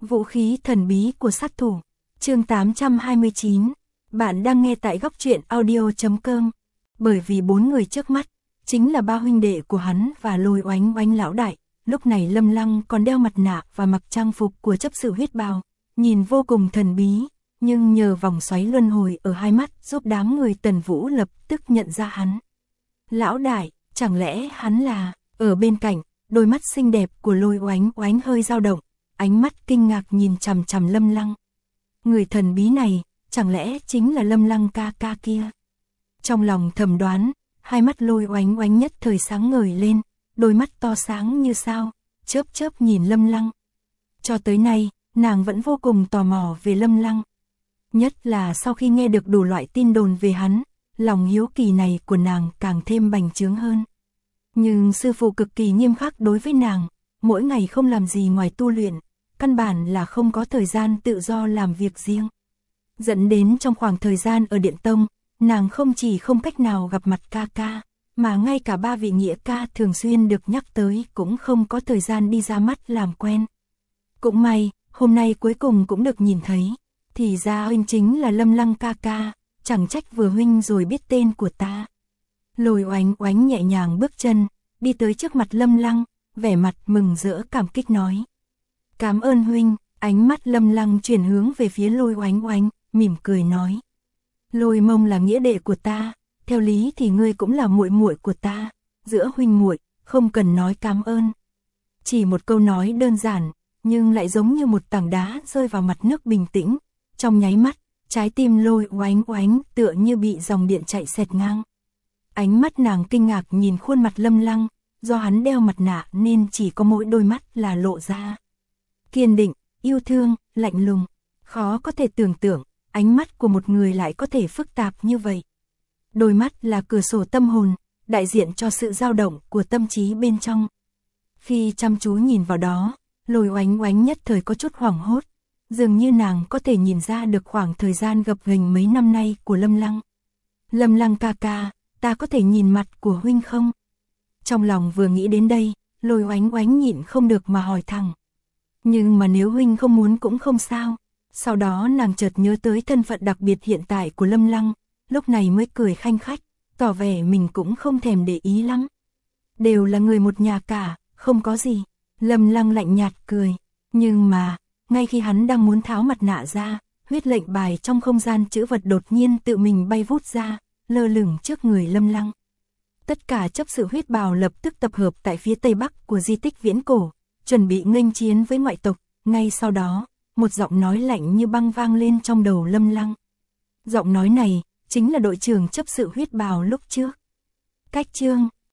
Vũ khí thần bí của sát thủ. Chương 829. Bạn đang nghe tại góc truyện audio.com. Bởi vì bốn người trước mắt chính là ba huynh đệ của hắn và Lôi Oánh Oánh lão đại. Lúc này Lâm Lăng còn đeo mặt nạ và mặc trang phục của chấp sự huyết bào, nhìn vô cùng thần bí, nhưng nhờ vòng xoáy luân hồi ở hai mắt giúp đám người Tần Vũ lập tức nhận ra hắn. Lão đại, chẳng lẽ hắn là... Ở bên cạnh, đôi mắt xinh đẹp của Lôi Oánh Oánh hơi dao động, ánh mắt kinh ngạc nhìn chằm chằm Lâm Lăng. Người thần bí này, chẳng lẽ chính là Lâm Lăng ca ca kia? Trong lòng thầm đoán, hai mắt Lôi Oánh Oánh nhất thời sáng ngời lên, đôi mắt to sáng như sao, chớp chớp nhìn Lâm Lăng. Cho tới nay, nàng vẫn vô cùng tò mò về Lâm Lăng. Nhất là sau khi nghe được đủ loại tin đồn về hắn, lòng hiếu kỳ này của nàng càng thêm bành trướng hơn. Nhưng sư phụ cực kỳ nghiêm khắc đối với nàng, mỗi ngày không làm gì ngoài tu luyện, căn bản là không có thời gian tự do làm việc riêng. Dẫn đến trong khoảng thời gian ở Điện Tông, nàng không chỉ không cách nào gặp mặt ca ca, mà ngay cả ba vị nghĩa ca thường xuyên được nhắc tới cũng không có thời gian đi ra mắt làm quen. Cũng may, hôm nay cuối cùng cũng được nhìn thấy, thì ra huynh chính là Lâm Lăng ca ca, chẳng trách vừa huynh rồi biết tên của ta. Lôi Oánh Oánh nhẹ nhàng bước chân, đi tới trước mặt Lâm Lăng, vẻ mặt mừng rỡ cảm kích nói. Cảm ơn huynh. Ánh mắt Lâm Lăng chuyển hướng về phía Lôi Oánh Oánh, mỉm cười nói. Lôi Mông là nghĩa đệ của ta, theo lý thì ngươi cũng là muội muội của ta, giữa huynh muội không cần nói cảm ơn. Chỉ một câu nói đơn giản, nhưng lại giống như một tảng đá rơi vào mặt nước bình tĩnh, trong nháy mắt, trái tim Lôi Oánh Oánh tựa như bị dòng điện chạy xẹt ngang. Ánh mắt nàng kinh ngạc nhìn khuôn mặt Lâm Lăng, do hắn đeo mặt nạ nên chỉ có mỗi đôi mắt là lộ ra. Kiên định, yêu thương, lạnh lùng, khó có thể tưởng tượng, ánh mắt của một người lại có thể phức tạp như vậy. Đôi mắt là cửa sổ tâm hồn, đại diện cho sự dao động của tâm trí bên trong. Khi chăm chú nhìn vào đó, Lôi Oánh Oánh nhất thời có chút hoảng hốt, dường như nàng có thể nhìn ra được khoảng thời gian gập ghềnh mấy năm nay của Lâm Lăng. Lâm Lăng ca ca, ta có thể nhìn mặt của huynh không? Trong lòng vừa nghĩ đến đây, Lôi Oánh Oánh nhịn không được mà hỏi thẳng. Nhưng mà nếu huynh không muốn cũng không sao. Sau đó nàng chợt nhớ tới thân phận đặc biệt hiện tại của Lâm Lăng, lúc này mới cười khanh khách, tỏ vẻ mình cũng không thèm để ý lắm. Đều là người một nhà cả, không có gì. Lâm Lăng lạnh nhạt cười. Nhưng mà, ngay khi hắn đang muốn tháo mặt nạ ra, huyết lệnh bài trong không gian chữ vật đột nhiên tự mình bay vút ra, lơ lửng trước người Lâm Lăng. Tất cả chấp sự huyết bào lập tức tập hợp tại phía tây bắc của di tích viễn cổ, chuẩn bị nghênh chiến với ngoại tộc. Ngay sau đó, một giọng nói lạnh như băng vang lên trong đầu Lâm Lăng. Giọng nói này chính là đội trưởng chấp sự huyết bào lúc trước. Cách chương